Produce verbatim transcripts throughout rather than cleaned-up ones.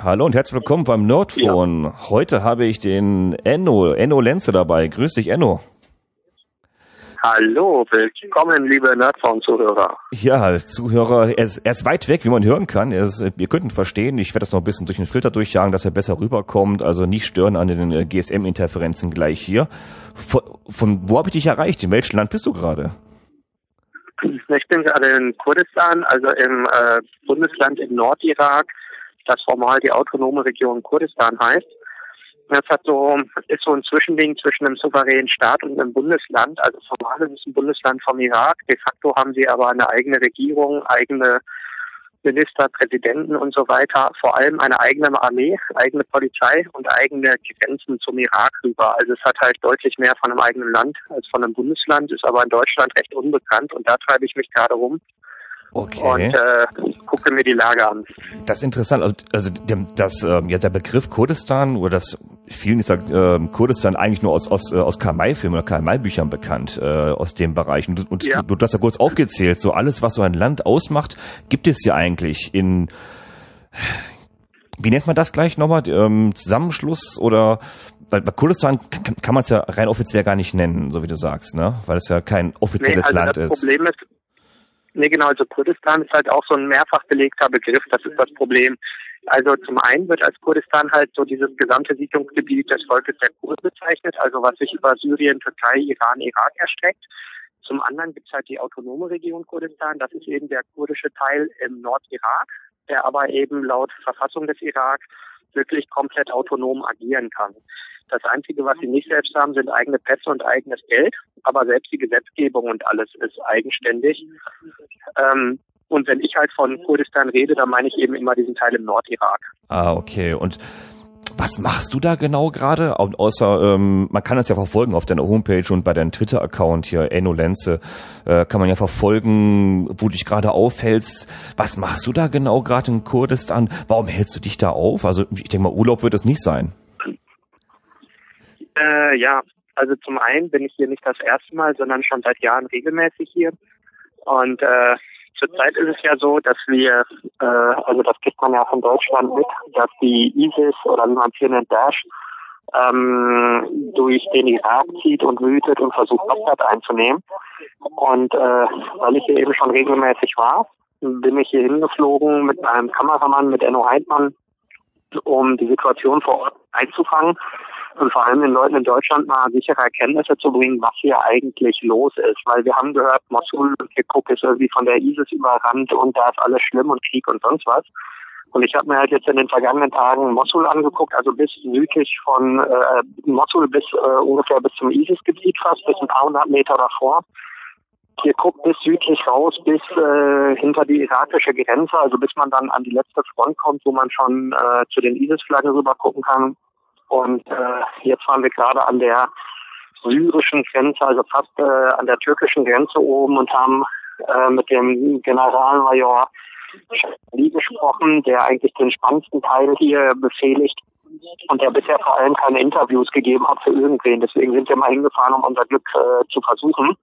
Hallo und herzlich willkommen beim Nerdphone. Ja. Heute habe ich den Enno, Enno Lenze dabei. Grüß dich, Enno. Hallo, willkommen, liebe Nerdphone-Zuhörer. Ja, Zuhörer, er ist, er ist weit weg, wie man hören kann. Er ist, ihr könnt ihn verstehen. Ich werde das noch ein bisschen durch den Filter durchjagen, dass er besser rüberkommt. Also nicht stören an den G S M-Interferenzen gleich hier. Von, von wo habe ich dich erreicht? In welchem Land bist du gerade? Ich bin gerade in Kurdistan, also im äh, Bundesland im Nordirak, das formal die autonome Region Kurdistan heißt. Das hat so, ist so ein Zwischending zwischen einem souveränen Staat und einem Bundesland. Also formal ist es ein Bundesland vom Irak. De facto haben sie aber eine eigene Regierung, eigene Minister, Präsidenten und so weiter. Vor allem eine eigene Armee, eigene Polizei und eigene Grenzen zum Irak rüber. Also es hat halt deutlich mehr von einem eigenen Land als von einem Bundesland, ist aber in Deutschland recht unbekannt und da treibe ich mich gerade rum. Okay. Und äh, gucke mir die Lage an. Das ist interessant. Also das, ähm, ja, der Begriff Kurdistan, oder das vielen ist ja ähm, Kurdistan eigentlich nur aus aus, äh, aus Karl-May-Filmen oder Karl-May-Büchern bekannt, äh, aus dem Bereich. Und, und ja. du, du hast ja kurz aufgezählt, so alles, was so ein Land ausmacht, gibt es ja eigentlich in, wie nennt man das gleich nochmal, ähm, Zusammenschluss oder, weil bei Kurdistan kann, kann man es ja rein offiziell gar nicht nennen, so wie du sagst, ne? Weil es ja kein offizielles nee, also Land das ist. Problem ist, Nee, genau, also Kurdistan ist halt auch so ein mehrfach belegter Begriff, das ist das Problem. Also zum einen wird als Kurdistan halt so dieses gesamte Siedlungsgebiet des Volkes der Kurden bezeichnet, also was sich über Syrien, Türkei, Iran, Irak erstreckt. Zum anderen gibt es halt die autonome Region Kurdistan, das ist eben der kurdische Teil im Nordirak, der aber eben laut Verfassung des Irak wirklich komplett autonom agieren kann. Das Einzige, was sie nicht selbst haben, sind eigene Pässe und eigenes Geld, aber selbst die Gesetzgebung und alles ist eigenständig. Ähm, und wenn ich halt von Kurdistan rede, dann meine ich eben immer diesen Teil im Nordirak. Ah, okay. Und was machst du da genau gerade? Außer, ähm, man kann das ja verfolgen auf deiner Homepage und bei deinem Twitter-Account hier, Enno Lenze, äh, kann man ja verfolgen, wo du dich gerade aufhältst. Was machst du da genau gerade in Kurdistan? Warum hältst du dich da auf? Also ich denke mal, Urlaub wird es nicht sein. Äh, ja, also zum einen bin ich hier nicht das erste Mal, sondern schon seit Jahren regelmäßig hier. Und äh, zurzeit ist es ja so, dass wir, äh, also das kriegt man ja von Deutschland mit, dass die ISIS oder wie man es hier nennt, Daesh, ähm, durch den Irak zieht und wütet und versucht, Bagdad einzunehmen. Und äh, weil ich hier eben schon regelmäßig war, bin ich hier hingeflogen mit einem Kameramann, mit Enno Heidmann, um die Situation vor Ort einzufangen und vor allem den Leuten in Deutschland mal sichere Erkenntnisse zu bringen, was hier eigentlich los ist. Weil wir haben gehört, Mosul und Kirkuk ist irgendwie von der ISIS überrannt und da ist alles schlimm und Krieg und sonst was. Und ich habe mir halt jetzt in den vergangenen Tagen Mosul angeguckt, also bis südlich von äh, Mosul bis äh, ungefähr bis zum ISIS-Gebiet fast, bis ein paar hundert Meter davor. Kirkuk bis südlich raus, bis äh, hinter die irakische Grenze, also bis man dann an die letzte Front kommt, wo man schon äh, zu den ISIS-Flaggen rüber gucken kann. Und äh, jetzt waren wir gerade an der syrischen Grenze, also fast äh, an der türkischen Grenze oben und haben äh, mit dem Generalmajor Lee gesprochen, der eigentlich den spannendsten Teil hier befehligt und der bisher vor allem keine Interviews gegeben hat für irgendwen. Deswegen sind wir mal hingefahren, um unser Glück äh, zu versuchen.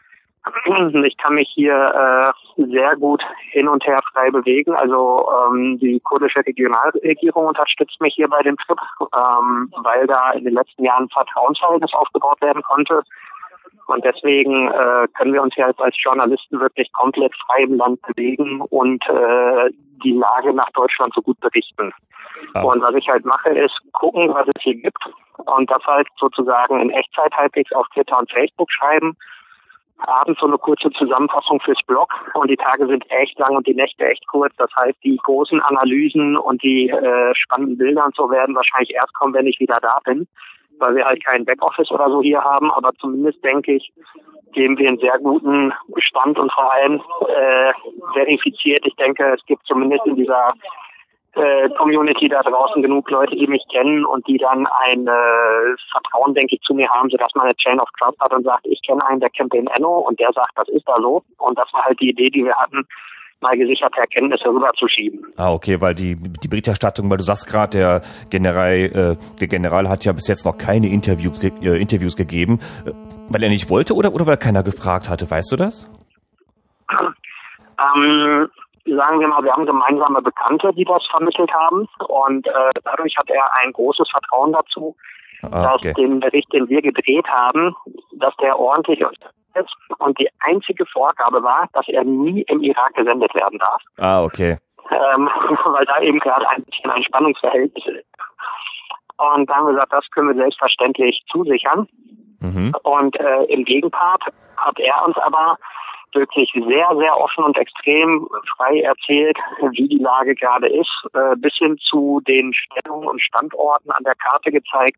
Ich kann mich hier äh, sehr gut hin und her frei bewegen. Also ähm, die kurdische Regionalregierung unterstützt mich hier bei dem Trip, ähm, weil da in den letzten Jahren ein Vertrauensverhältnis aufgebaut werden konnte. Und deswegen äh, können wir uns hier als Journalisten wirklich komplett frei im Land bewegen und äh, die Lage nach Deutschland so gut berichten. Ah. Und was ich halt mache, ist gucken, was es hier gibt und das halt sozusagen in Echtzeit halbwegs auf Twitter und Facebook schreiben. Abends so eine kurze Zusammenfassung fürs Blog und die Tage sind echt lang und die Nächte echt kurz. Das heißt, die großen Analysen und die äh, spannenden Bilder und so werden wahrscheinlich erst kommen, wenn ich wieder da bin, weil wir halt kein Backoffice oder so hier haben. Aber zumindest denke ich, geben wir einen sehr guten Stand und vor allem äh, verifiziert. Ich denke, es gibt zumindest in dieser Äh, Community da draußen genug Leute, die mich kennen und die dann ein äh, Vertrauen, denke ich, zu mir haben, sodass man eine Chain of Trust hat und sagt, ich kenne einen, der kennt den Enno und der sagt, das ist da so. Und das war halt die Idee, die wir hatten, mal gesicherte Erkenntnisse rüberzuschieben. Ah, okay, weil die die Berichterstattung, weil du sagst gerade, der General, äh, der General hat ja bis jetzt noch keine Interviews, ge- äh, Interviews gegeben, äh, weil er nicht wollte oder oder weil keiner gefragt hatte, weißt du das? ähm sagen wir mal, wir haben gemeinsame Bekannte, die das vermittelt haben. Und äh, dadurch hat er ein großes Vertrauen dazu, ah, okay. dass den Bericht, den wir gedreht haben, dass der ordentlich ist. Und die einzige Vorgabe war, dass er nie im Irak gesendet werden darf. Ah, okay. Ähm, weil da eben gerade ein bisschen ein Spannungsverhältnis ist. Und da haben wir gesagt, das können wir selbstverständlich zusichern. Mhm. Und äh, im Gegenpart hat er uns aber wirklich sehr, sehr offen und extrem frei erzählt, wie die Lage gerade ist, äh, bis hin zu den Stellungen und Standorten an der Karte gezeigt,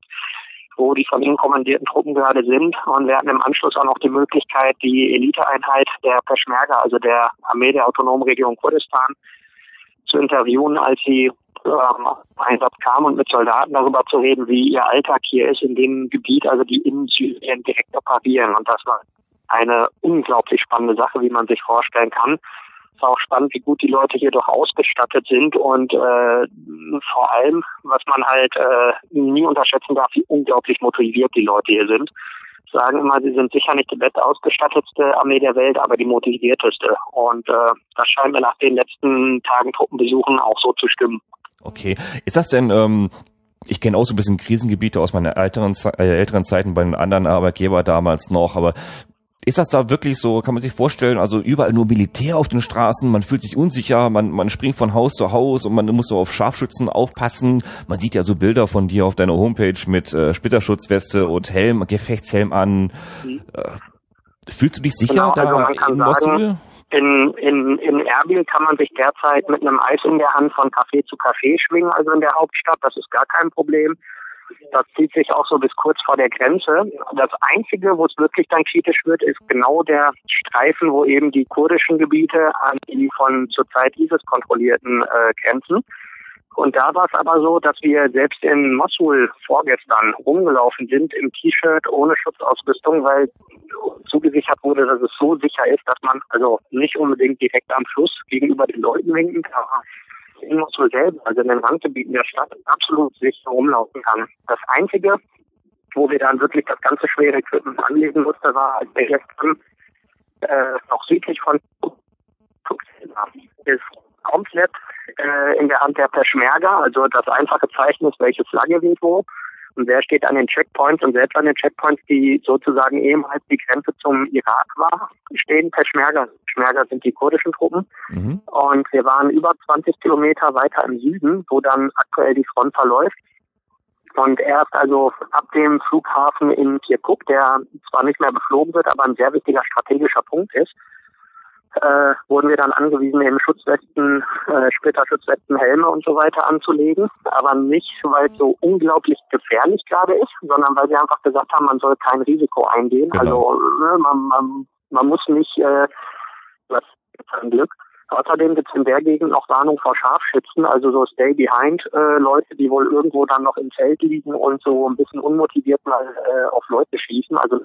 wo die von ihm kommandierten Truppen gerade sind. Und wir hatten im Anschluss auch noch die Möglichkeit, die Eliteeinheit der Peschmerga, also der Armee der Autonomen Region Kurdistan, zu interviewen, als sie ähm, Einsatz kam und mit Soldaten darüber zu reden, wie ihr Alltag hier ist in dem Gebiet, also die in Syrien direkt operieren. Und das war eine unglaublich spannende Sache, wie man sich vorstellen kann. Es war auch spannend, wie gut die Leute hier doch ausgestattet sind und äh, vor allem, was man halt äh, nie unterschätzen darf, wie unglaublich motiviert die Leute hier sind. Sagen immer, sie sind sicher nicht die bestausgestattetste Armee der Welt, aber die motivierteste. Und äh, das scheint mir nach den letzten Tagen Truppenbesuchen auch so zu stimmen. Okay. Ist das denn, ähm, ich kenne auch so ein bisschen Krisengebiete aus meinen älteren, äh, älteren Zeiten bei den anderen Arbeitgebern damals noch, aber ist das da wirklich so, kann man sich vorstellen, also überall nur Militär auf den Straßen, man fühlt sich unsicher, man man springt von Haus zu Haus und man muss so auf Scharfschützen aufpassen. Man sieht ja so Bilder von dir auf deiner Homepage mit äh, Splitterschutzweste und Helm, Gefechtshelm an. Mhm. Äh, fühlst du dich sicher genau, da also man kann in sagen, in, in, in Erbil kann man sich derzeit mit einem Eis in der Hand von Café zu Café schwingen, also in der Hauptstadt, das ist gar kein Problem. Das zieht sich auch so bis kurz vor der Grenze. Das Einzige, wo es wirklich dann kritisch wird, ist genau der Streifen, wo eben die kurdischen Gebiete an die von zurzeit ISIS kontrollierten äh, grenzen. Und da war es aber so, dass wir selbst in Mosul vorgestern rumgelaufen sind im T-Shirt ohne Schutzausrüstung, weil zugesichert wurde, dass es so sicher ist, dass man also nicht unbedingt direkt am Fluss gegenüber den Leuten winken kann. In Mosul selber, also in den Randgebieten der Stadt, absolut sicher rumlaufen kann. Das Einzige, wo wir dann wirklich das ganze schwere Equipment anlegen mussten, war, als wir jetzt äh, noch südlich von ist komplett äh, in der Hand der Peschmerga, also das einfache Zeichen ist, welche Flagge weht wo. Und wer steht an den Checkpoints und selbst an den Checkpoints, die sozusagen ehemals die Grenze zum Irak war, stehen Peschmerga. Peschmerga sind die kurdischen Truppen. Mhm. Und wir waren über zwanzig Kilometer weiter im Süden, wo dann aktuell die Front verläuft. Und erst also ab dem Flughafen in Kirkuk, der zwar nicht mehr beflogen wird, aber ein sehr wichtiger strategischer Punkt ist, äh, wurden wir dann angewiesen, eben Schutzwesten, äh, Splitterschutzwesten, Helme und so weiter anzulegen. Aber nicht, weil es so unglaublich gefährlich gerade ist, sondern weil wir einfach gesagt haben, man soll kein Risiko eingehen. Genau. Also ne, man, man, man muss nicht, äh, was ist ein Glück. Außerdem gibt es in der Gegend noch Warnung vor Scharfschützen, also so Stay-Behind-Leute, äh, die wohl irgendwo dann noch im Feld liegen und so ein bisschen unmotiviert mal äh, auf Leute schießen. Also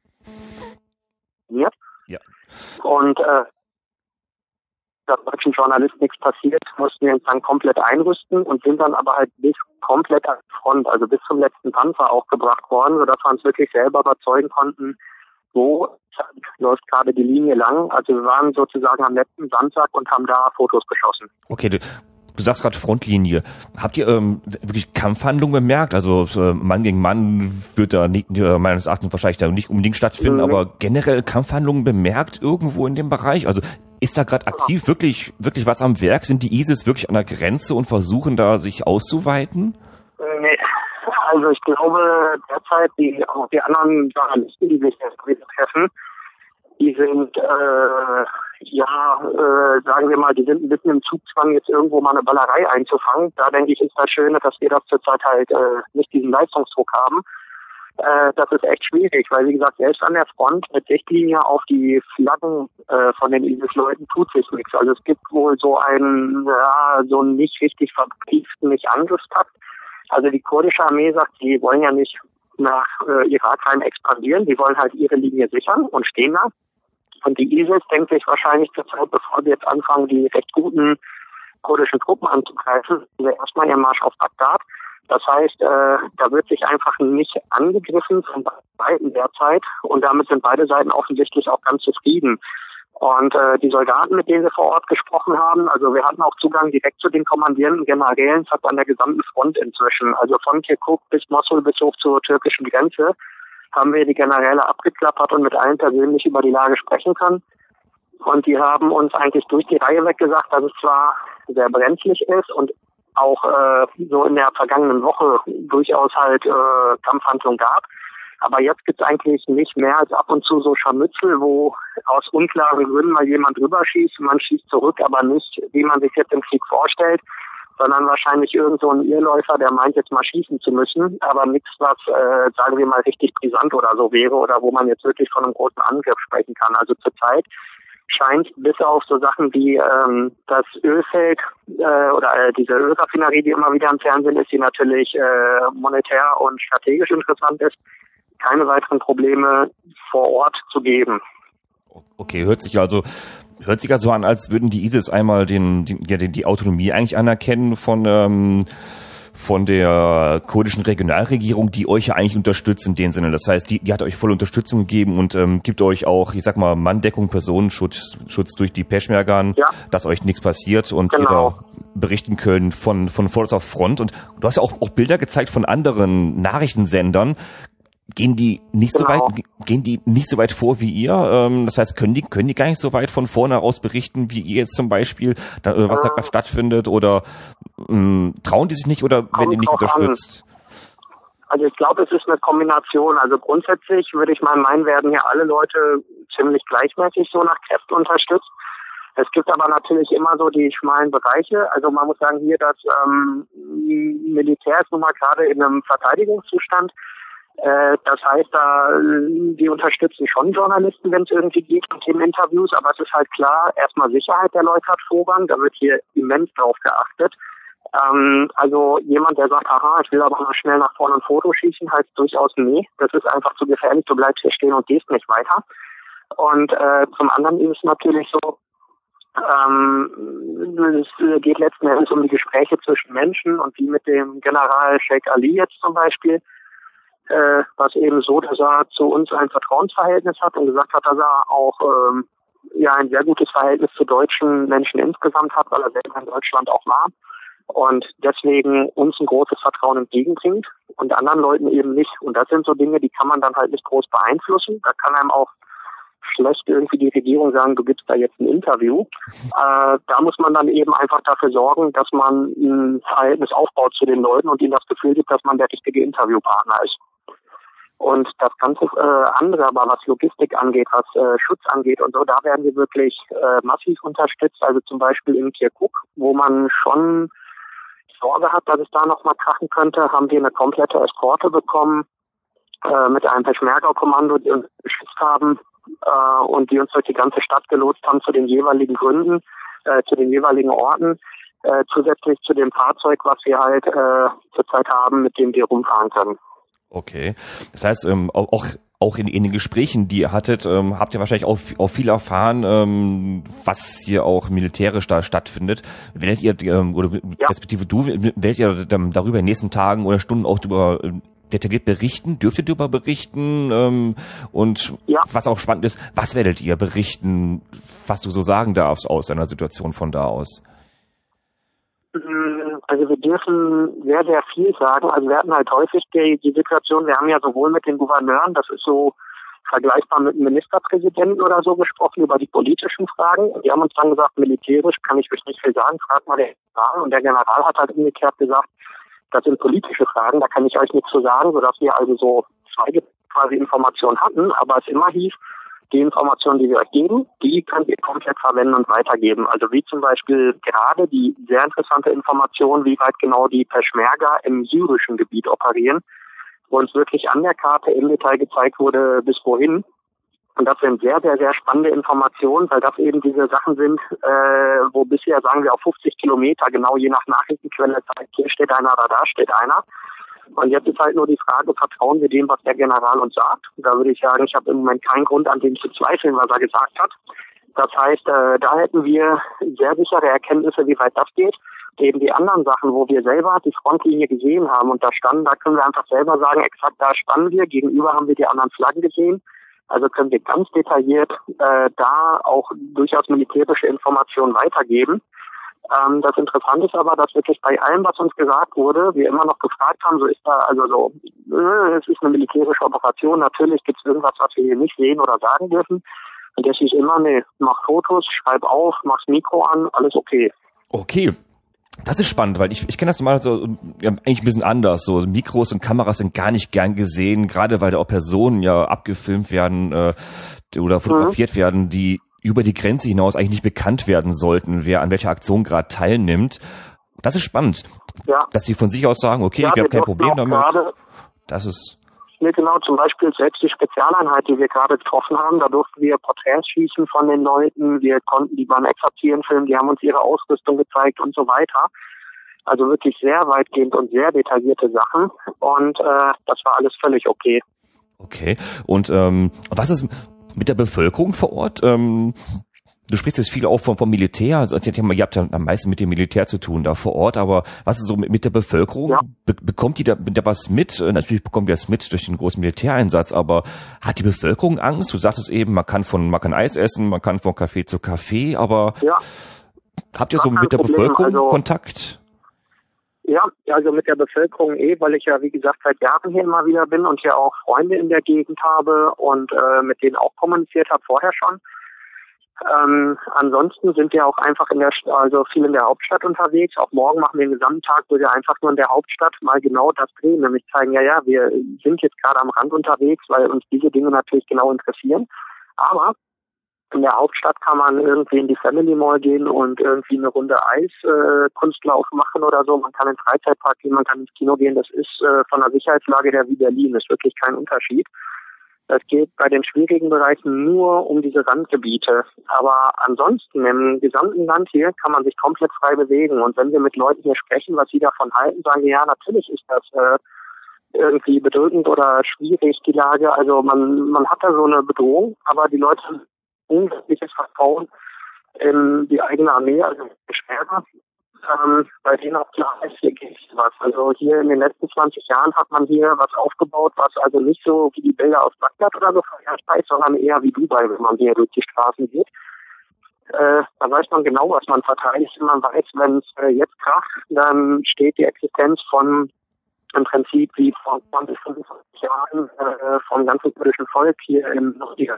ja. ja. Und äh, der deutschen Journalist nichts passiert, mussten wir uns dann komplett einrüsten und sind dann aber halt bis komplett an die Front, also bis zum letzten Panzer auch gebracht worden, sodass wir uns wirklich selber überzeugen konnten, wo läuft gerade die Linie lang. Also wir waren sozusagen am letzten Sandsack und haben da Fotos geschossen. Okay, du, du sagst gerade Frontlinie. Habt ihr ähm, wirklich Kampfhandlungen bemerkt? Also äh, Mann gegen Mann wird da nicht, äh, meines Erachtens wahrscheinlich da nicht unbedingt stattfinden, mhm. aber generell Kampfhandlungen bemerkt irgendwo in dem Bereich? Also ist da gerade aktiv wirklich wirklich was am Werk? Sind die ISIS wirklich an der Grenze und versuchen da sich auszuweiten? Nee. Also ich glaube derzeit, die auch die anderen Journalisten, die sich jetzt wieder treffen, die sind, äh, ja, äh, sagen wir mal, die sind ein bisschen im Zugzwang, jetzt irgendwo mal eine Ballerei einzufangen. Da denke ich, ist das Schöne, dass wir das zurzeit halt äh, nicht diesen Leistungsdruck haben. Äh, das ist echt schwierig, weil wie gesagt, selbst an der Front mit Sichtlinie auf die Flaggen äh, von den ISIS-Leuten tut sich nichts. Also es gibt wohl so einen, ja, so einen nicht richtig verbrieften, nicht Angriffspakt. Also die kurdische Armee sagt, sie wollen ja nicht nach äh, Irak rein expandieren, sie wollen halt ihre Linie sichern und stehen da. Und die ISIS denkt sich wahrscheinlich zur Zeit, bevor wir jetzt anfangen, die recht guten kurdischen Truppen anzugreifen, wir erstmal ihren Marsch auf Bagdad. Das heißt, äh, da wird sich einfach nicht angegriffen von beiden Seiten derzeit und damit sind beide Seiten offensichtlich auch ganz zufrieden. Und äh, die Soldaten, mit denen wir vor Ort gesprochen haben, also wir hatten auch Zugang direkt zu den kommandierenden Generälen, fast an der gesamten Front inzwischen. Also von Kirkuk bis Mosul bis hoch zur türkischen Grenze haben wir die Generäle abgeklappert und mit allen persönlich über die Lage sprechen können. Und die haben uns eigentlich durch die Reihe weg gesagt, dass es zwar sehr brenzlig ist und auch äh, so in der vergangenen Woche durchaus halt äh, Kampfhandlungen gab. Aber jetzt gibt es eigentlich nicht mehr als ab und zu so Scharmützel, wo aus unklaren Gründen mal jemand drüber schießt und man schießt zurück, aber nicht, wie man sich jetzt im Krieg vorstellt, sondern wahrscheinlich irgend so ein Irrläufer, der meint, jetzt mal schießen zu müssen, aber nichts, was, äh, sagen wir mal, richtig brisant oder so wäre oder wo man jetzt wirklich von einem großen Angriff sprechen kann. Also zurzeit scheint bis auf so Sachen wie ähm, das Ölfeld äh, oder äh, diese Ölraffinerie, die immer wieder im Fernsehen ist, die natürlich äh, monetär und strategisch interessant ist, keine weiteren Probleme vor Ort zu geben. Okay, hört sich also hört sich also an, als würden die ISIS einmal den, den ja die Autonomie eigentlich anerkennen von ähm, von der kurdischen Regionalregierung, die euch ja eigentlich unterstützt in dem Sinne. Das heißt, die, die hat euch volle Unterstützung gegeben und ähm, gibt euch auch, ich sag mal, Manndeckung, Personenschutz Schutz durch die Peschmergan, ja, dass euch nichts passiert und genau. ihr berichten können von von vorderster Front. Und du hast ja auch, auch Bilder gezeigt von anderen Nachrichtensendern. Gehen die nicht genau. so weit, gehen die nicht so weit vor wie ihr? Ähm, das heißt, können die, können die gar nicht so weit von vorne aus berichten, wie ihr jetzt zum Beispiel, da, was da gerade stattfindet, oder ähm, trauen die sich nicht oder werden die nicht unterstützt? An. Also ich glaube, es ist eine Kombination. Also grundsätzlich würde ich mal meinen, werden hier alle Leute ziemlich gleichmäßig so nach Kräften unterstützt. Es gibt aber natürlich immer so die schmalen Bereiche. Also man muss sagen hier, das ähm, Militär ist nun mal gerade in einem Verteidigungszustand. Das heißt, da die unterstützen schon Journalisten, wenn es irgendwie geht, und in Interviews, aber es ist halt klar, erstmal Sicherheit der Leute hat Vorrang, da wird hier immens drauf geachtet. Ähm, also jemand, der sagt, aha, ich will aber mal schnell nach vorne ein Foto schießen, heißt durchaus nee, das ist einfach zu gefährlich, du bleibst hier stehen und gehst nicht weiter. Und äh, zum anderen ist es natürlich so, ähm, es geht letzten Endes um die Gespräche zwischen Menschen und wie mit dem General Sheikh Ali jetzt zum Beispiel, Äh, was eben so, dass er zu uns ein Vertrauensverhältnis hat und gesagt hat, dass er auch ähm, ja ein sehr gutes Verhältnis zu deutschen Menschen insgesamt hat, weil er selber in Deutschland auch war und deswegen uns ein großes Vertrauen entgegenbringt und anderen Leuten eben nicht. Und das sind so Dinge, die kann man dann halt nicht groß beeinflussen. Da kann einem auch schlecht irgendwie die Regierung sagen, du gibst da jetzt ein Interview. Äh, da muss man dann eben einfach dafür sorgen, dass man ein Verhältnis aufbaut zu den Leuten und ihnen das Gefühl gibt, dass man der richtige Interviewpartner ist. Und das ganze äh, andere, aber was Logistik angeht, was äh, Schutz angeht und so, da werden wir wirklich äh, massiv unterstützt. Also zum Beispiel in Kirkuk, wo man schon Sorge hat, dass es da noch mal krachen könnte, haben wir eine komplette Eskorte bekommen äh, mit einem Peschmerga-Kommando, die uns geschützt haben äh, und die uns durch die ganze Stadt gelotst haben zu den jeweiligen Gründen, äh, zu den jeweiligen Orten, äh, zusätzlich zu dem Fahrzeug, was wir halt äh, zurzeit haben, mit dem wir rumfahren können. Okay, das heißt, ähm, auch auch in, in den Gesprächen, die ihr hattet, ähm, habt ihr wahrscheinlich auch, auch viel erfahren, ähm, was hier auch militärisch da stattfindet. Werdet ihr, ähm, oder ja. respektive du, werdet ihr darüber in den nächsten Tagen oder Stunden auch darüber detailliert berichten? Dürft ihr darüber berichten? Ähm, und ja. was auch spannend ist, was werdet ihr berichten, was du so sagen darfst aus deiner Situation von da aus? Also wir dürfen sehr, sehr viel sagen. Also wir hatten halt häufig die, die Situation, wir haben ja sowohl mit den Gouverneuren, das ist so vergleichbar mit dem Ministerpräsidenten oder so gesprochen, über die politischen Fragen. Und die haben uns dann gesagt, militärisch kann ich euch nicht viel sagen, fragt mal der General. Und der General hat halt umgekehrt gesagt, das sind politische Fragen, da kann ich euch nichts zu sagen, sodass wir also so zwei quasi Informationen hatten, aber es immer hieß, die Informationen, die wir euch geben, die könnt ihr komplett verwenden und weitergeben. Also wie zum Beispiel gerade die sehr interessante Information, wie weit genau die Peschmerga im syrischen Gebiet operieren, wo uns wirklich an der Karte im Detail gezeigt wurde, bis wohin. Und das sind sehr, sehr, sehr spannende Informationen, weil das eben diese Sachen sind, äh, wo bisher, sagen wir, auf fünfzig Kilometer, genau je nach Nachrichtenquelle, zeigt, hier steht einer oder da steht einer. Und jetzt ist halt nur die Frage, vertrauen wir dem, was der General uns sagt? Da würde ich sagen, ich habe im Moment keinen Grund, an dem zu zweifeln, was er gesagt hat. Das heißt, äh, da hätten wir sehr sichere Erkenntnisse, wie weit das geht. Eben die anderen Sachen, wo wir selber die Frontlinie gesehen haben und da standen, da können wir einfach selber sagen, exakt da standen wir, gegenüber haben wir die anderen Flaggen gesehen. Also können wir ganz detailliert äh, da auch durchaus militärische Informationen weitergeben. Ähm, das Interessante ist aber, dass wirklich bei allem, was uns gesagt wurde, wir immer noch gefragt haben, so ist da, also so, äh, es ist eine militärische Operation, natürlich gibt es irgendwas, was wir hier nicht sehen oder sagen dürfen. Und das hieß immer, nee, mach Fotos, schreib auf, mach's Mikro an, alles okay. Okay. Das ist spannend, weil ich, ich kenne das normal so ja, eigentlich ein bisschen anders. So Mikros und Kameras sind gar nicht gern gesehen, gerade weil da auch Personen ja abgefilmt werden äh, oder fotografiert mhm. werden, die über die Grenze hinaus eigentlich nicht bekannt werden sollten, wer an welcher Aktion gerade teilnimmt. Das ist spannend, ja. dass die von sich aus sagen, okay, ja, wir haben kein Problem damit. Das ist Nee, genau, zum Beispiel selbst die Spezialeinheit, die wir gerade getroffen haben, da durften wir Porträts schießen von den Leuten, wir konnten die beim Exerzieren filmen, die haben uns ihre Ausrüstung gezeigt und so weiter. Also wirklich sehr weitgehend und sehr detaillierte Sachen und äh, das war alles völlig okay. Okay, und ähm, was ist mit der Bevölkerung vor Ort? Ähm, du sprichst jetzt viel auch vom, vom Militär, also ihr habt ja am meisten mit dem Militär zu tun da vor Ort, aber was ist so mit, mit der Bevölkerung? Ja. Be- bekommt die da, da was mit? Natürlich bekommt die das mit durch den großen Militäreinsatz, aber hat die Bevölkerung Angst? Du sagtest eben, man kann von, man kann Eis essen, man kann von Café zu Café, aber ja. habt ihr so mit der Problem. Bevölkerung also, Kontakt? Ja, also mit der Bevölkerung eh, weil ich ja wie gesagt seit Jahren hier immer wieder bin und hier auch Freunde in der Gegend habe und äh, mit denen auch kommuniziert habe vorher schon. Ähm, ansonsten sind wir auch einfach in der, also viel in der Hauptstadt unterwegs. Auch morgen machen wir den gesamten Tag, wo wir einfach nur in der Hauptstadt mal genau das drehen, nämlich zeigen, ja, ja, wir sind jetzt gerade am Rand unterwegs, weil uns diese Dinge natürlich genau interessieren. Aber in der Hauptstadt kann man irgendwie in die Family Mall gehen und irgendwie eine Runde Eiskunstlauf äh, machen oder so. Man kann in den Freizeitpark gehen, man kann ins Kino gehen. Das ist äh, von der Sicherheitslage her wie Berlin. Das ist wirklich kein Unterschied. Es geht bei den schwierigen Bereichen nur um diese Randgebiete. Aber ansonsten im gesamten Land hier kann man sich komplett frei bewegen. Und wenn wir mit Leuten hier sprechen, was sie davon halten, sagen die, ja, natürlich ist das äh, irgendwie bedrückend oder schwierig, die Lage. Also man man hat da so eine Bedrohung, aber die Leute haben unglaubliches Vertrauen in die eigene Armee, also die Schwerter. Ähm, bei denen auch klar ist, hier geht was. Also hier in den letzten zwanzig Jahren hat man hier was aufgebaut, was also nicht so wie die Bilder aus Bagdad oder so verherrscht, sondern eher wie Dubai, wenn man hier durch die Straßen geht. Äh, da weiß man genau, was man verteidigt. Und man weiß, wenn es äh, jetzt kracht, dann steht die Existenz von im Prinzip wie vor zwanzig, fünfundzwanzig Jahren äh, vom ganzen kurdischen Volk hier im Norden.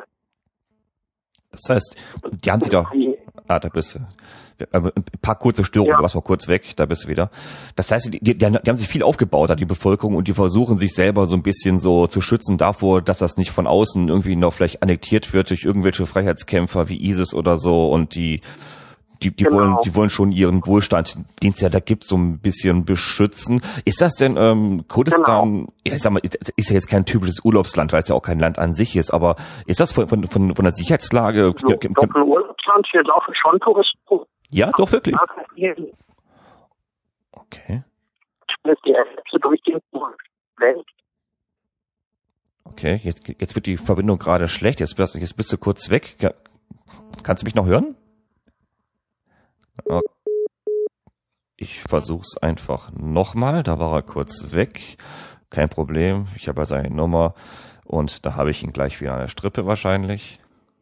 Das heißt, die haben sie doch... Ah, da bist du. Ein paar kurze Störungen, ja. Du warst mal kurz weg, da bist du wieder. Das heißt, die, die, die haben sich viel aufgebaut, die Bevölkerung, und die versuchen sich selber so ein bisschen so zu schützen davor, dass das nicht von außen irgendwie noch vielleicht annektiert wird durch irgendwelche Freiheitskämpfer wie ISIS oder so, und die die, die genau. wollen die wollen schon ihren Wohlstand, den es ja da gibt, so ein bisschen beschützen. Ist das denn ähm, Kurdistan, genau. ja, ich sag mal, ist ja jetzt kein typisches Urlaubsland, weil es ja auch kein Land an sich ist, aber ist das von von von, von der Sicherheitslage? So, doch ein Urlaubsland, hier laufen schon Touristen. Ja, doch wirklich. Okay. Das ist die erste durchgehende Welt. Okay, jetzt jetzt wird die Verbindung gerade schlecht. Jetzt bist, jetzt bist du kurz weg. Kannst du mich noch hören? Okay. Ich versuch's einfach nochmal. Da war er kurz weg. Kein Problem. Ich habe ja seine Nummer und da habe ich ihn gleich wieder an der Strippe wahrscheinlich.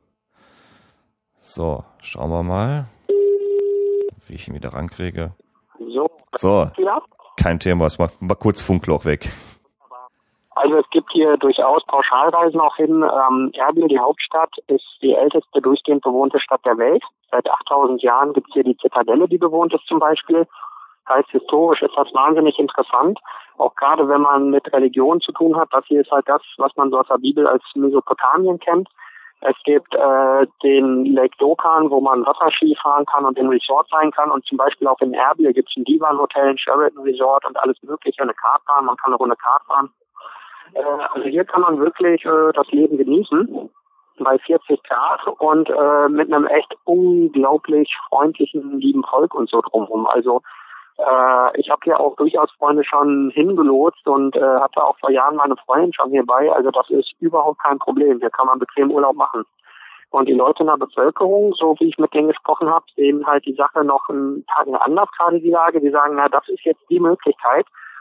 So, schauen wir mal, wie ich ihn wieder rankriege. So. So. Kein Thema. Es war mal kurz Funkloch weg. Also es gibt hier durchaus Pauschalreisen auch hin. Ähm, Erbil, die Hauptstadt, ist die älteste durchgehend bewohnte Stadt der Welt. Seit achttausend Jahren gibt es hier die Zitadelle, die bewohnt ist zum Beispiel. Heißt, historisch ist das wahnsinnig interessant. Auch gerade wenn man mit Religion zu tun hat. Das hier ist halt das, was man so aus der Bibel als Mesopotamien kennt. Es gibt äh, den Lake Dokan, wo man Wasserski fahren kann und in Resort sein kann. Und zum Beispiel auch in Erbil gibt es ein Divan-Hotel, ein Sheraton Resort und alles mögliche, eine Kartbahn. Man kann eine Runde Kart fahren. Also hier kann man wirklich äh, das Leben genießen bei vierzig Grad und äh, mit einem echt unglaublich freundlichen, lieben Volk und so drumherum. Also äh, ich habe hier auch durchaus Freunde schon hingelotst und äh, hatte auch vor Jahren meine Freundin schon hierbei. Also das ist überhaupt kein Problem. Hier kann man bequem Urlaub machen. Und die Leute in der Bevölkerung, so wie ich mit denen gesprochen habe, sehen halt die Sache noch einen Tag anders, gerade die Lage. Die sagen, na, das ist jetzt die Möglichkeit,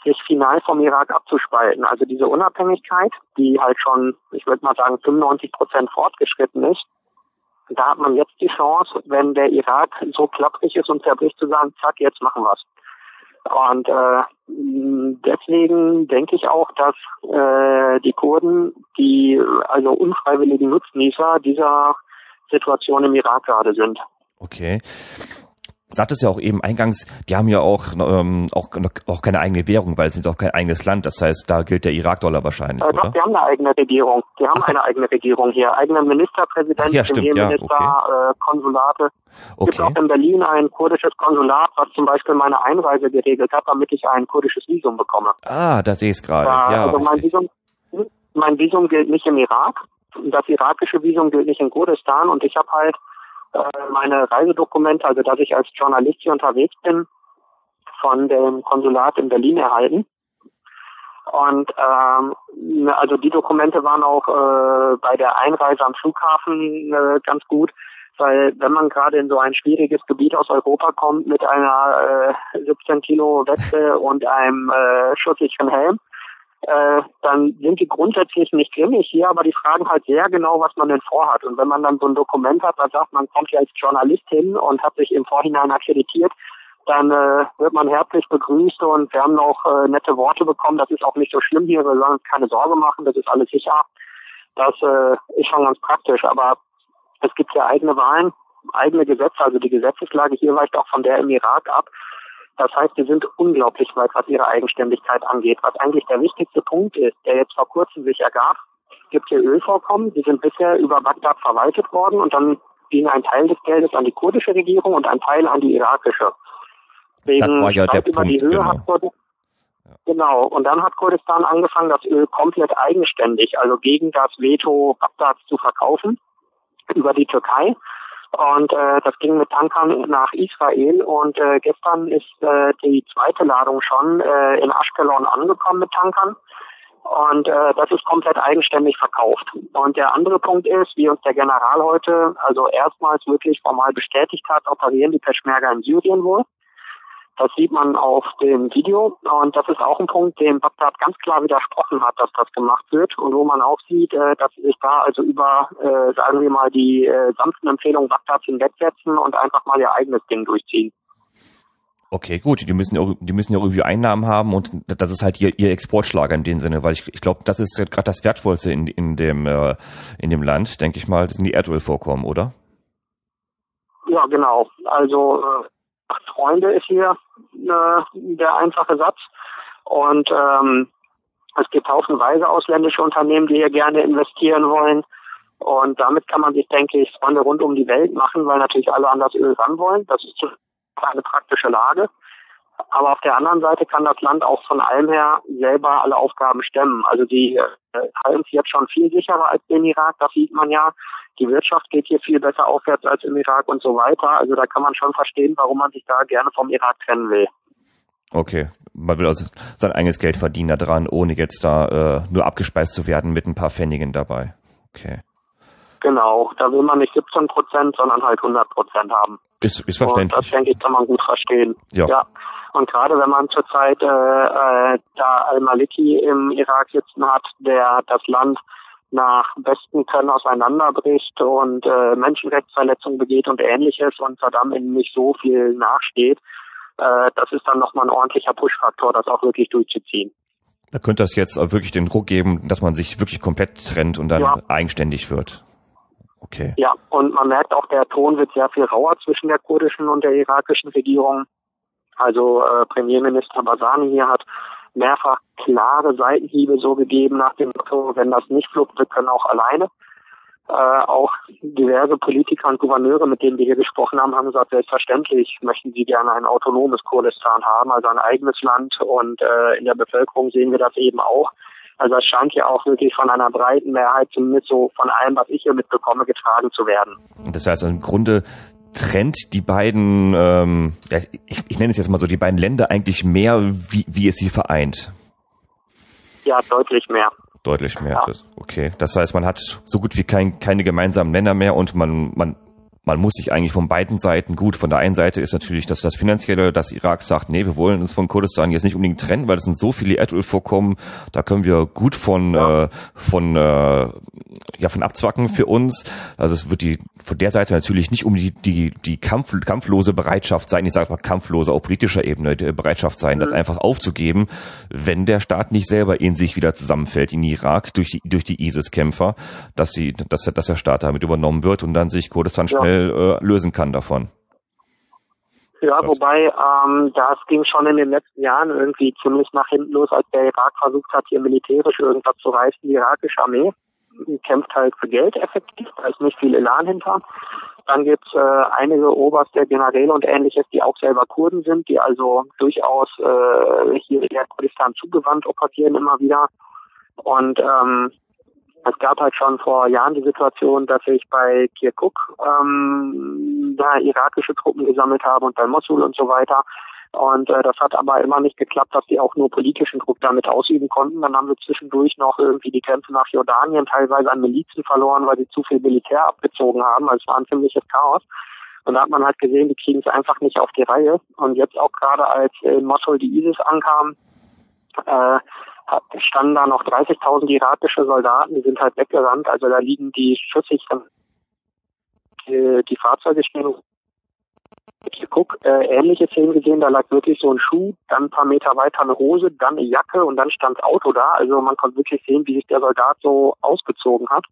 sich final vom Irak abzuspalten. Also diese Unabhängigkeit, die halt schon, ich würde mal sagen, fünfundneunzig Prozent fortgeschritten ist, da hat man jetzt die Chance, wenn der Irak so klapprig ist und zerbricht, zu sagen, zack, jetzt machen wir's. Und äh, deswegen denke ich auch, dass äh, die Kurden, die also unfreiwilligen Nutznießer dieser Situation im Irak gerade sind. Okay. Sagt es ja auch eben eingangs, die haben ja auch ähm, auch auch keine eigene Währung, weil es ist auch kein eigenes Land. Das heißt, da gilt der Irak-Dollar wahrscheinlich, äh, doch, oder? Die haben eine eigene Regierung. Die haben Ach, eine eigene Regierung hier. Eigenen Ministerpräsidenten, ja, Premierminister, ja, okay. äh, Konsulate. Es okay. gibt auch in Berlin ein kurdisches Konsulat, was zum Beispiel meine Einreise geregelt hat, damit ich ein kurdisches Visum bekomme. Ah, da sehe ich es gerade. Äh, ja, also mein Visum, mein Visum gilt nicht im Irak. Das irakische Visum gilt nicht in Kurdistan und ich habe halt meine Reisedokumente, also dass ich als Journalist hier unterwegs bin, von dem Konsulat in Berlin erhalten. Und ähm, also die Dokumente waren auch äh, bei der Einreise am Flughafen äh, ganz gut, weil wenn man gerade in so ein schwieriges Gebiet aus Europa kommt mit einer äh, siebzehn Kilo Weste und einem äh, schusssicheren Helm, Äh, dann sind die grundsätzlich nicht grimmig hier, aber die fragen halt sehr genau, was man denn vorhat. Und wenn man dann so ein Dokument hat, das sagt, man kommt hier als Journalist hin und hat sich im Vorhinein akkreditiert, dann äh, wird man herzlich begrüßt und wir haben noch äh, nette Worte bekommen. Das ist auch nicht so schlimm hier, wir sollen uns keine Sorge machen, das ist alles sicher. Das äh, ist schon ganz praktisch, aber es gibt ja eigene Wahlen, eigene Gesetze, also die Gesetzeslage hier weicht auch von der im Irak ab. Das heißt, die sind unglaublich weit, was ihre Eigenständigkeit angeht. Was eigentlich der wichtigste Punkt ist, der jetzt vor kurzem sich ergab, es gibt hier Ölvorkommen, die sind bisher über Bagdad verwaltet worden und dann ging ein Teil des Geldes an die kurdische Regierung und ein Teil an die irakische. Wegen das war ja der über Punkt, die Höhe genau. Hat Kurdistan, genau. Und dann hat Kurdistan angefangen, das Öl komplett eigenständig, also gegen das Veto Bagdads zu verkaufen, über die Türkei. Und äh, das ging mit Tankern nach Israel und äh, gestern ist äh, die zweite Ladung schon äh, in Ashkelon angekommen mit Tankern und äh, das ist komplett eigenständig verkauft. Und der andere Punkt ist, wie uns der General heute also erstmals wirklich formal bestätigt hat, operieren die Peschmerga in Syrien wohl. Das sieht man auf dem Video und das ist auch ein Punkt, dem Bagdad ganz klar widersprochen hat, dass das gemacht wird und wo man auch sieht, dass sie sich da also über, äh, sagen wir mal, die äh, sanften Empfehlungen Bagdads hinwegsetzen und einfach mal ihr eigenes Ding durchziehen. Okay, gut, die müssen ja auch, die müssen ja auch irgendwie Einnahmen haben und das ist halt ihr, ihr Exportschlager in dem Sinne, weil ich, ich glaube, das ist gerade das Wertvollste in, in dem, äh, in dem Land, denke ich mal, das sind die Erdölvorkommen, oder? Ja, genau. Also, äh, Freunde ist hier äh, der einfache Satz und ähm, es gibt haufenweise ausländische Unternehmen, die hier gerne investieren wollen und damit kann man sich, denke ich, Freunde rund um die Welt machen, weil natürlich alle an das Öl ran wollen. Das ist eine praktische Lage, aber auf der anderen Seite kann das Land auch von allem her selber alle Aufgaben stemmen. Also die äh, halten es jetzt schon viel sicherer als den Irak, das sieht man ja. Die Wirtschaft geht hier viel besser aufwärts als im Irak und so weiter. Also da kann man schon verstehen, warum man sich da gerne vom Irak trennen will. Okay, man will also sein eigenes Geld verdienen da dran, ohne jetzt da äh, nur abgespeist zu werden mit ein paar Pfennigen dabei. Okay. Genau, da will man nicht siebzehn Prozent, sondern halt hundert Prozent haben. Ist, ist verständlich. Und das, denke ich, kann man gut verstehen. Ja. ja. Und gerade wenn man zurzeit äh, äh, da Al-Maliki im Irak sitzen hat, der das Land nach bestem Können auseinanderbricht und äh, Menschenrechtsverletzungen begeht und Ähnliches und Saddam eben nicht so viel nachsteht, äh, das ist dann nochmal ein ordentlicher Push-Faktor, das auch wirklich durchzuziehen. Da könnte das jetzt auch wirklich den Druck geben, dass man sich wirklich komplett trennt und dann ja. eigenständig wird. Okay. Ja, und man merkt auch, der Ton wird sehr viel rauer zwischen der kurdischen und der irakischen Regierung. Also äh, Premierminister Barzani hier hat mehrfach klare Seitenhiebe so gegeben nach dem Motto, wenn das nicht fluppt, wir können auch alleine. Äh, auch diverse Politiker und Gouverneure, mit denen wir hier gesprochen haben, haben gesagt, selbstverständlich möchten sie gerne ein autonomes Kurdistan haben, also ein eigenes Land und äh, in der Bevölkerung sehen wir das eben auch. Also es scheint ja auch wirklich von einer breiten Mehrheit, zumindest so von allem, was ich hier mitbekomme, getragen zu werden. Das heißt, im Grunde trennt die beiden, ähm, ja, ich, ich nenne es jetzt mal so, die beiden Länder eigentlich mehr, wie, wie es sie vereint. Ja, deutlich mehr. Deutlich mehr, ja. Das, okay. Das heißt, man hat so gut wie kein, keine gemeinsamen Nenner mehr und man, man man muss sich eigentlich von beiden Seiten, gut, von der einen Seite ist natürlich das, das Finanzielle, dass Irak sagt, nee, wir wollen uns von Kurdistan jetzt nicht unbedingt trennen, weil es sind so viele Erdölvorkommen, da können wir gut von, ja. äh, von, äh, ja, von abzwacken für uns. Also es wird die, von der Seite natürlich nicht um die, die, die Kampf, kampflose Bereitschaft sein, ich sage mal kampflose, auf politischer Ebene, die Bereitschaft sein, mhm. das einfach aufzugeben, wenn der Staat nicht selber in sich wieder zusammenfällt in Irak durch die, durch die ISIS-Kämpfer, dass sie, dass, dass der Staat damit übernommen wird und dann sich Kurdistan schnell ja. Äh, lösen kann davon. Ja, Was? wobei ähm, das ging schon in den letzten Jahren irgendwie ziemlich nach hinten los, als der Irak versucht hat, hier militärisch irgendwas zu reißen. Die irakische Armee kämpft halt für Geld effektiv, da ist nicht viel Elan hinter. Dann gibt's äh, einige Oberste, Generäle und Ähnliches, die auch selber Kurden sind, die also durchaus äh, hier der Kurdistan zugewandt operieren immer wieder. Und ähm, es gab halt schon vor Jahren die Situation, dass ich bei Kirkuk ähm, da irakische Truppen gesammelt habe und bei Mosul und so weiter. Und äh, das hat aber immer nicht geklappt, dass die auch nur politischen Druck damit ausüben konnten. Dann haben wir zwischendurch noch irgendwie die Grenze nach Jordanien teilweise an Milizen verloren, weil sie zu viel Militär abgezogen haben. Also es war ein ziemliches Chaos. Und da hat man halt gesehen, die kriegen es einfach nicht auf die Reihe. Und jetzt auch gerade als in Mosul die ISIS ankam, äh, standen da noch dreißigtausend irakische Soldaten, die sind halt weggerannt, also da liegen die schüssig, die, die Fahrzeuge stehen. Ich guck, äh, ähnliche Szenen gesehen, da lag wirklich so ein Schuh, dann ein paar Meter weiter eine Hose, dann eine Jacke und dann stand das Auto da, also man konnte wirklich sehen, wie sich der Soldat so ausgezogen hat.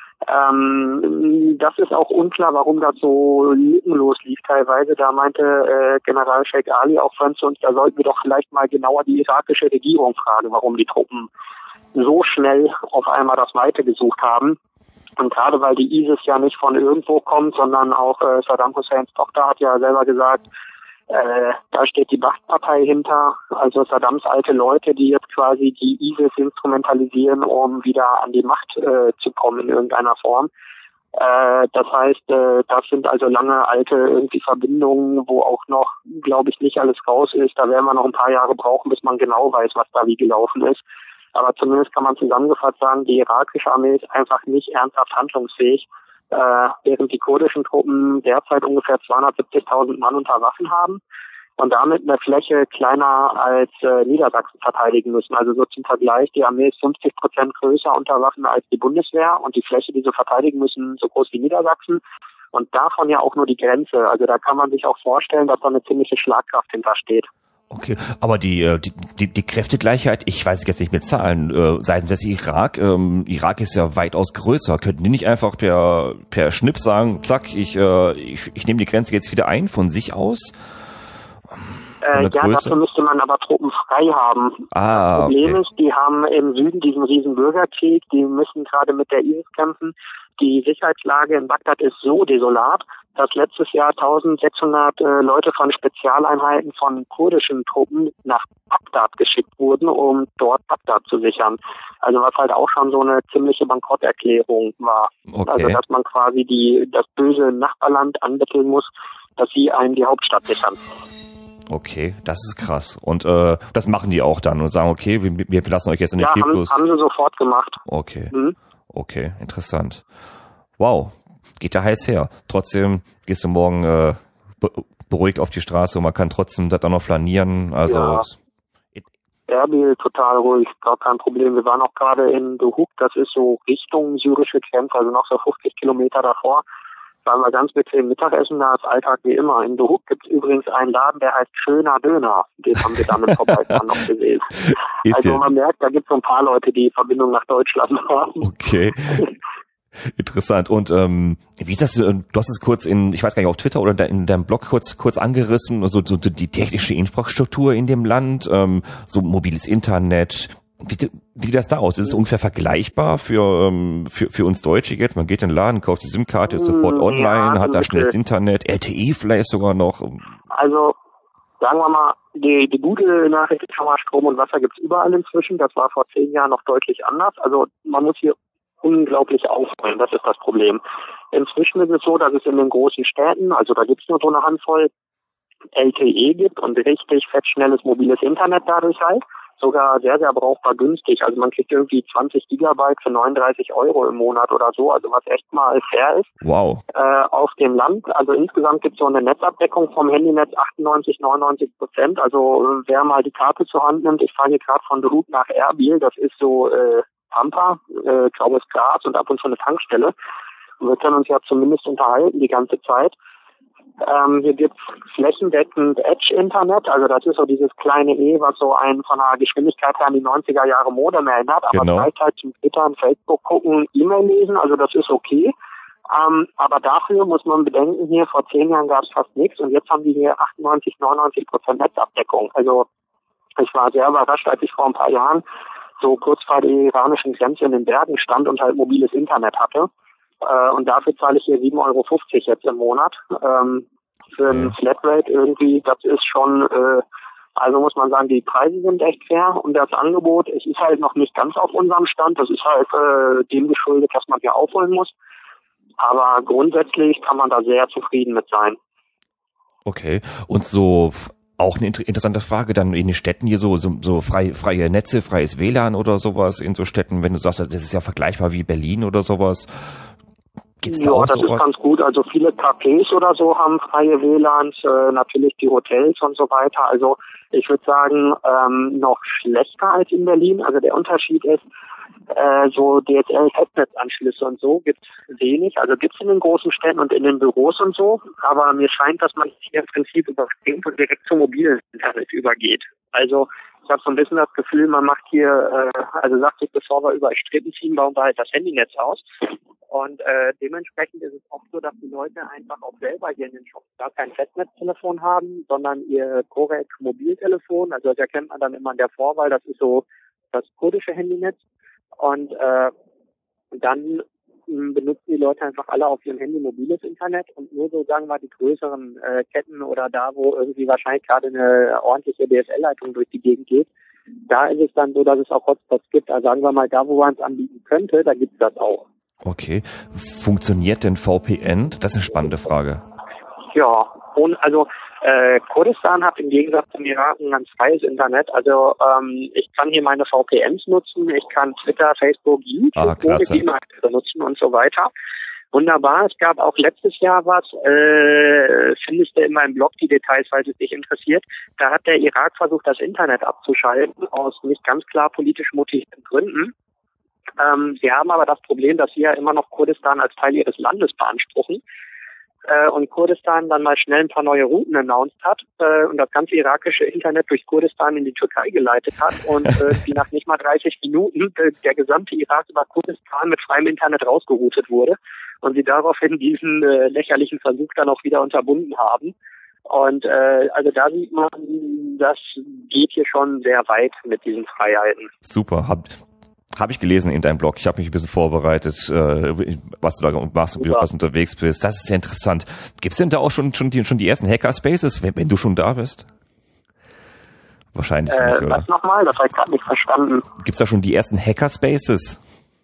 Ähm, das ist auch unklar, warum das so lückenlos lief teilweise. Da meinte äh, General Sheikh Ali auch von uns, da sollten wir doch vielleicht mal genauer die irakische Regierung fragen, warum die Truppen so schnell auf einmal das Weite gesucht haben. Und gerade weil die ISIS ja nicht von irgendwo kommt, sondern auch äh, Saddam Husseins Tochter hat ja selber gesagt, Äh, da steht die Baath-Partei hinter, also Saddams alte Leute, die jetzt quasi die ISIS instrumentalisieren, um wieder an die Macht äh, zu kommen in irgendeiner Form. Äh, das heißt, äh, das sind also lange alte irgendwie Verbindungen, wo auch noch, glaube ich, nicht alles raus ist. Da werden wir noch ein paar Jahre brauchen, bis man genau weiß, was da wie gelaufen ist. Aber zumindest kann man zusammengefasst sagen, die irakische Armee ist einfach nicht ernsthaft handlungsfähig. Äh, während die kurdischen Truppen derzeit ungefähr zweihundertsiebzigtausend Mann unter Waffen haben und damit eine Fläche kleiner als äh, Niedersachsen verteidigen müssen. Also so zum Vergleich, die Armee ist fünfzig Prozent größer unter Waffen als die Bundeswehr und die Fläche, die sie verteidigen müssen, so groß wie Niedersachsen und davon ja auch nur die Grenze. Also da kann man sich auch vorstellen, dass da eine ziemliche Schlagkraft hintersteht. Okay, aber die, die, die, die Kräftegleichheit, ich weiß jetzt nicht mit Zahlen, äh, seitens des Irak, ähm, Irak ist ja weitaus größer. Könnten die nicht einfach per, per Schnipp sagen, zack, ich, äh, ich, ich nehme die Grenze jetzt wieder ein von sich aus? Äh, ja, Größe? Dafür müsste man aber Truppen frei haben. Ah, das Problem okay. ist, die haben im Süden diesen riesen Bürgerkrieg, die müssen gerade mit der ISIS kämpfen. Die Sicherheitslage in Bagdad ist so desolat, dass letztes Jahr eintausendsechshundert äh, Leute von Spezialeinheiten von kurdischen Truppen nach Bagdad geschickt wurden, um dort Bagdad zu sichern. Also was halt auch schon so eine ziemliche Bankrotterklärung war. Okay. Also dass man quasi die das böse Nachbarland anbetteln muss, dass sie einem die Hauptstadt sichern. Okay, das ist krass. Und äh, das machen die auch dann und sagen, okay, wir, wir lassen euch jetzt in den ja, Krieg haben, los. haben sie sofort gemacht. Okay, mhm. okay, interessant. Wow, geht da heiß her. Trotzdem gehst du morgen äh, be- beruhigt auf die Straße und man kann trotzdem da noch flanieren. Also ja. Erbil total ruhig, gar kein Problem. Wir waren auch gerade in Duhok, das ist so Richtung syrische Grenze, also noch so fünfzig Kilometer davor. Waren wir ganz bequem Mittagessen, da ist Alltag wie immer. In Duhok gibt es übrigens einen Laden, der heißt Schöner Döner. Den haben wir damit vorbeifahren noch gesehen. Also man merkt, da gibt es so ein paar Leute, die Verbindung nach Deutschland haben. Okay. Interessant. Und ähm, wie ist das? Du hast es kurz in, ich weiß gar nicht, auf Twitter oder in deinem Blog kurz kurz angerissen, so, so die technische Infrastruktur in dem Land, ähm, so mobiles Internet. Wie, wie sieht das da aus? Ist es ungefähr vergleichbar für ähm, für für uns Deutsche jetzt? Man geht in den Laden, kauft die SIM-Karte, ist sofort online, ja, hat da schnelles Internet, L T E vielleicht sogar noch. Also sagen wir mal, die, die gute Nachricht ist schon mal, Strom und Wasser gibt's überall inzwischen. Das war vor zehn Jahren noch deutlich anders. Also man muss hier unglaublich aufholen, das ist das Problem. Inzwischen ist es so, dass es in den großen Städten, also da gibt's nur so eine Handvoll, L T E gibt und richtig fettschnelles mobiles Internet dadurch halt. sogar sehr, sehr brauchbar günstig. Also man kriegt irgendwie zwanzig Gigabyte für neununddreißig Euro im Monat oder so, also was echt mal fair ist. Wow. Äh, auf dem Land, also insgesamt gibt es so eine Netzabdeckung vom Handynetz achtundneunzig, neunundneunzig Prozent. Also wer mal die Karte zur Hand nimmt, ich fahre hier gerade von Drut nach Erbil, das ist so äh, Pampa, äh, graues Gras und ab und zu eine Tankstelle. Und wir können uns ja zumindest unterhalten die ganze Zeit. Ähm, hier gibt's flächendeckend Edge-Internet, also das ist so dieses kleine E, was so einen von der Geschwindigkeit her an die neunziger Jahre Modem erinnert, aber genau. vielleicht halt zum Twittern, Facebook gucken, E-Mail lesen, also das ist okay. Ähm, aber dafür muss man bedenken, hier vor zehn Jahren gab es fast nichts und jetzt haben die hier achtundneunzig, neunundneunzig Prozent Netzabdeckung. Also ich war sehr überrascht, als ich vor ein paar Jahren so kurz vor der iranischen Grenze in den Bergen stand und halt mobiles Internet hatte. Äh, und dafür zahle ich hier sieben Euro fünfzig jetzt im Monat. Ähm, für ein Flatrate irgendwie, das ist schon, äh, also muss man sagen, die Preise sind echt fair und das Angebot, es ist halt noch nicht ganz auf unserem Stand. Das ist halt äh, dem geschuldet, dass man hier aufholen muss. Aber grundsätzlich kann man da sehr zufrieden mit sein. Okay. Und so auch eine interessante Frage dann in den Städten hier so so, so frei, freie Netze, freies W L A N oder sowas in so Städten, wenn du sagst, das ist ja vergleichbar wie Berlin oder sowas. Gibt's da ja, auch das sowas? Ist ganz gut. Also viele Cafés oder so haben freie W L A Ns, äh, natürlich die Hotels und so weiter. Also ich würde sagen, ähm, noch schlechter als in Berlin. Also der Unterschied ist, äh, so D S L-Festnetzanschlüsse und so gibt's wenig. Also gibt's in den großen Städten und in den Büros und so. Aber mir scheint, dass man hier im Prinzip überspringt und direkt zum mobilen Internet übergeht. Also ich habe so ein bisschen das Gefühl, man macht hier, äh, also sagt sich, bevor wir überall Strippen ziehen, bauen wir halt das Handynetz aus. Und äh, dementsprechend ist es oft so, dass die Leute einfach auch selber hier in den Shops gar kein Festnetztelefon haben, sondern ihr Corec Mobiltelefon. Also das erkennt man dann immer an der Vorwahl, das ist so das kurdische Handynetz. Und äh, dann m, benutzen die Leute einfach alle auf ihrem Handy mobiles Internet und nur so, sagen wir, die größeren äh, Ketten oder da, wo irgendwie wahrscheinlich gerade eine ordentliche D S L-Leitung durch die Gegend geht, da ist es dann so, dass es auch Hotspots gibt. Also sagen wir mal, da, wo man es anbieten könnte, da gibt es das auch. Okay. Funktioniert denn V P N? Das ist eine spannende Frage. Ja, und also äh, Kurdistan hat im Gegensatz zum Irak ein ganz freies Internet. Also ähm, ich kann hier meine V P Ns nutzen, ich kann Twitter, Facebook, YouTube ah, ohne D-Mark benutzen und so weiter. Wunderbar. Es gab auch letztes Jahr was, äh, findest du in meinem Blog die Details, falls es dich interessiert. Da hat der Irak versucht, das Internet abzuschalten, aus nicht ganz klar politisch motivierten Gründen. Ähm, sie haben aber das Problem, dass sie ja immer noch Kurdistan als Teil ihres Landes beanspruchen. Äh, und Kurdistan dann mal schnell ein paar neue Routen announced hat äh, und das ganze irakische Internet durch Kurdistan in die Türkei geleitet hat und äh, die nach nicht mal dreißig Minuten äh, der gesamte Irak über Kurdistan mit freiem Internet rausgeroutet wurde und sie daraufhin diesen äh, lächerlichen Versuch dann auch wieder unterbunden haben. Und äh, also da sieht man, das geht hier schon sehr weit mit diesen Freiheiten. Super. Hab Habe ich gelesen in deinem Blog. Ich habe mich ein bisschen vorbereitet, äh, was du da machst und wie du was unterwegs bist. Das ist sehr interessant. Gibt's denn da auch schon schon die, schon die ersten Hackerspaces, wenn, wenn du schon da bist? Wahrscheinlich äh, nicht, oder? Was nochmal? Das habe ich gerade nicht verstanden. Gibt's da schon die ersten Hackerspaces?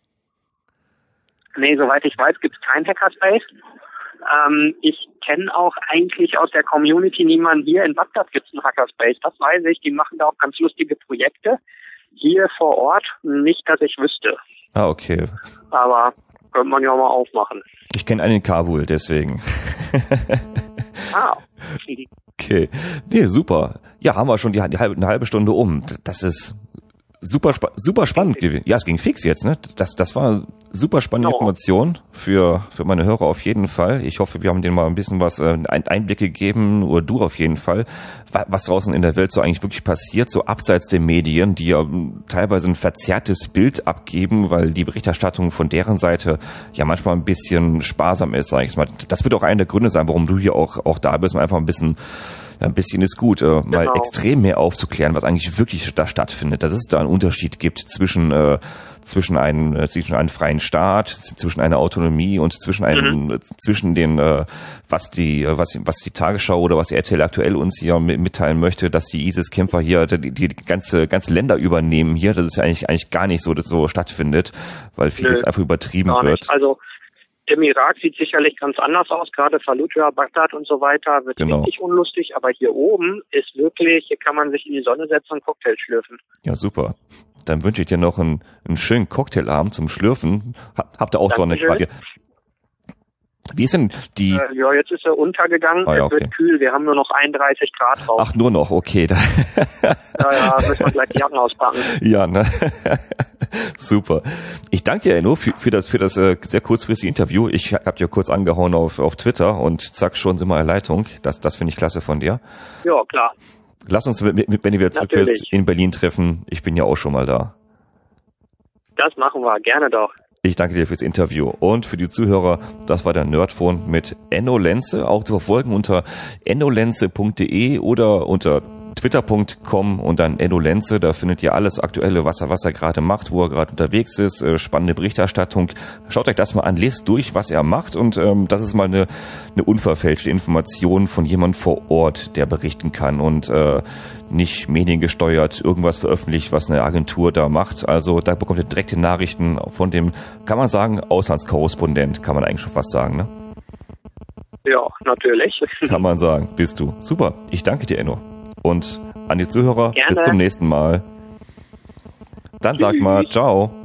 Nee, soweit ich weiß, gibt's kein Hackerspace. Ähm, ich kenne auch eigentlich aus der Community niemanden. Hier in Bagdad gibt's einen Hackerspace. Das weiß ich. Die machen da auch ganz lustige Projekte. Hier vor Ort nicht, dass ich wüsste. Ah, okay. Aber könnte man ja mal aufmachen. Ich kenne einen in Kabul, deswegen. Ah. Okay. Nee, super. Ja, haben wir schon die, die halbe, eine halbe Stunde um. Das ist super, super spannend gewesen. Ja, es ging fix jetzt, ne? Das, das war super spannende no. Information für, für meine Hörer auf jeden Fall. Ich hoffe, wir haben denen mal ein bisschen was, äh, Einblicke gegeben, oder du auf jeden Fall, was draußen in der Welt so eigentlich wirklich passiert, so abseits der Medien, die ja teilweise ein verzerrtes Bild abgeben, weil die Berichterstattung von deren Seite ja manchmal ein bisschen sparsam ist, sag ich mal. Das wird auch einer der Gründe sein, warum du hier auch, auch da bist, um einfach ein bisschen ein bisschen ist gut, äh, mal genau. extrem mehr aufzuklären, was eigentlich wirklich da stattfindet, dass es da einen Unterschied gibt zwischen äh, zwischen einem äh, zwischen einem freien Staat, zwischen einer Autonomie und zwischen einem mhm. zwischen den äh, was die was was die Tagesschau oder was die R T L aktuell uns hier mitteilen möchte, dass die ISIS-Kämpfer hier die, die ganze ganze Länder übernehmen hier, das ist ja eigentlich eigentlich gar nicht so, dass so stattfindet, weil vieles Nö, einfach übertrieben wird. Also im Irak sieht sicherlich ganz anders aus, gerade Fallujah, Bagdad und so weiter, wird genau. richtig unlustig, aber hier oben ist wirklich, hier kann man sich in die Sonne setzen und Cocktail schlürfen. Ja, super. Dann wünsche ich dir noch einen, einen schönen Cocktailabend zum Schlürfen. Habt ihr auch so eine Frage? Wie ist denn die... Äh, ja, jetzt ist er untergegangen, ah, ja, es okay. wird kühl, wir haben nur noch einunddreißig Grad drauf. Ach, nur noch, okay. ja, ja, müssen wir gleich die Jacken auspacken. Ja, ne? Super. Ich danke dir, Enno, für, für das, für das äh, sehr kurzfristige Interview. Ich habe dir kurz angehauen auf, auf Twitter und zack, schon sind wir in Leitung. Das, das finde ich klasse von dir. Ja, klar. Lass uns, wenn wir wieder zurück bist, in Berlin treffen. Ich bin ja auch schon mal da. Das machen wir, gerne doch. Ich danke dir fürs Interview und für die Zuhörer, das war der Nerdphone mit Enno Lenze, auch zu verfolgen unter enno lenze punkt de oder unter twitter punkt com und dann Enno Lenze, da findet ihr alles Aktuelle, was er, was er gerade macht, wo er gerade unterwegs ist, äh, spannende Berichterstattung. Schaut euch das mal an, lest durch, was er macht und ähm, das ist mal eine, eine unverfälschte Information von jemand vor Ort, der berichten kann und äh, nicht mediengesteuert irgendwas veröffentlicht, was eine Agentur da macht. Also da bekommt ihr direkte Nachrichten von dem, kann man sagen, Auslandskorrespondent, kann man eigentlich schon fast sagen, ne? Ja, natürlich. Kann man sagen, bist du. Super, ich danke dir, Enno. Und an die Zuhörer, Gerne. Bis zum nächsten Mal. Dann sag mal, ciao.